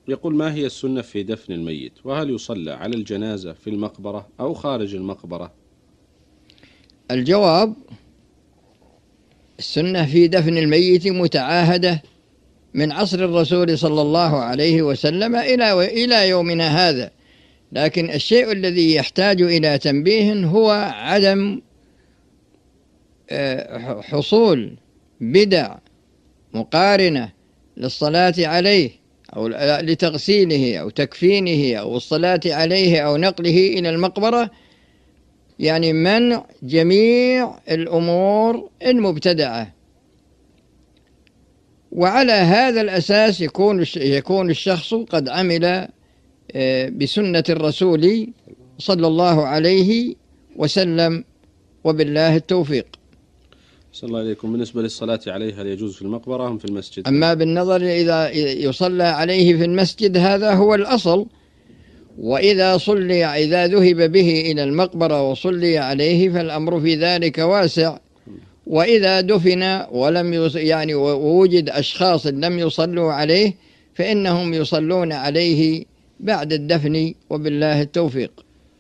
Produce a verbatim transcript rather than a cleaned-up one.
يقول: ما هي السنة في دفن الميت؟ وهل يصلى على الجنازة في المقبرة أو خارج المقبرة؟ الجواب: السنة في دفن الميت متعاهدة من عصر الرسول صلى الله عليه وسلم إلى إلى يومنا هذا، لكن الشيء الذي يحتاج إلى تنبيه هو عدم حصول بدع مقارنة للصلاة عليه أو لتغسيله أو تكفينه أو الصلاة عليه أو نقله إلى المقبرة، يعني منع جميع الأمور المبتدعة. وعلى هذا الأساس يكون يكون الشخص قد عمل بسنة الرسول صلى الله عليه وسلم، وبالله التوفيق. صلى الله عليكم. بالنسبة للصلاة عليه هل يجوز في المقبرة أم في المسجد؟ أما بالنظر إذا يصلى عليه في المسجد هذا هو الأصل، وإذا صلي إذا ذهب به إلى المقبرة وصلي عليه فالأمر في ذلك واسع. وإذا دفن ولم يعني ووجد أشخاص لم يصلوا عليه فإنهم يصلون عليه بعد الدفن، وبالله التوفيق.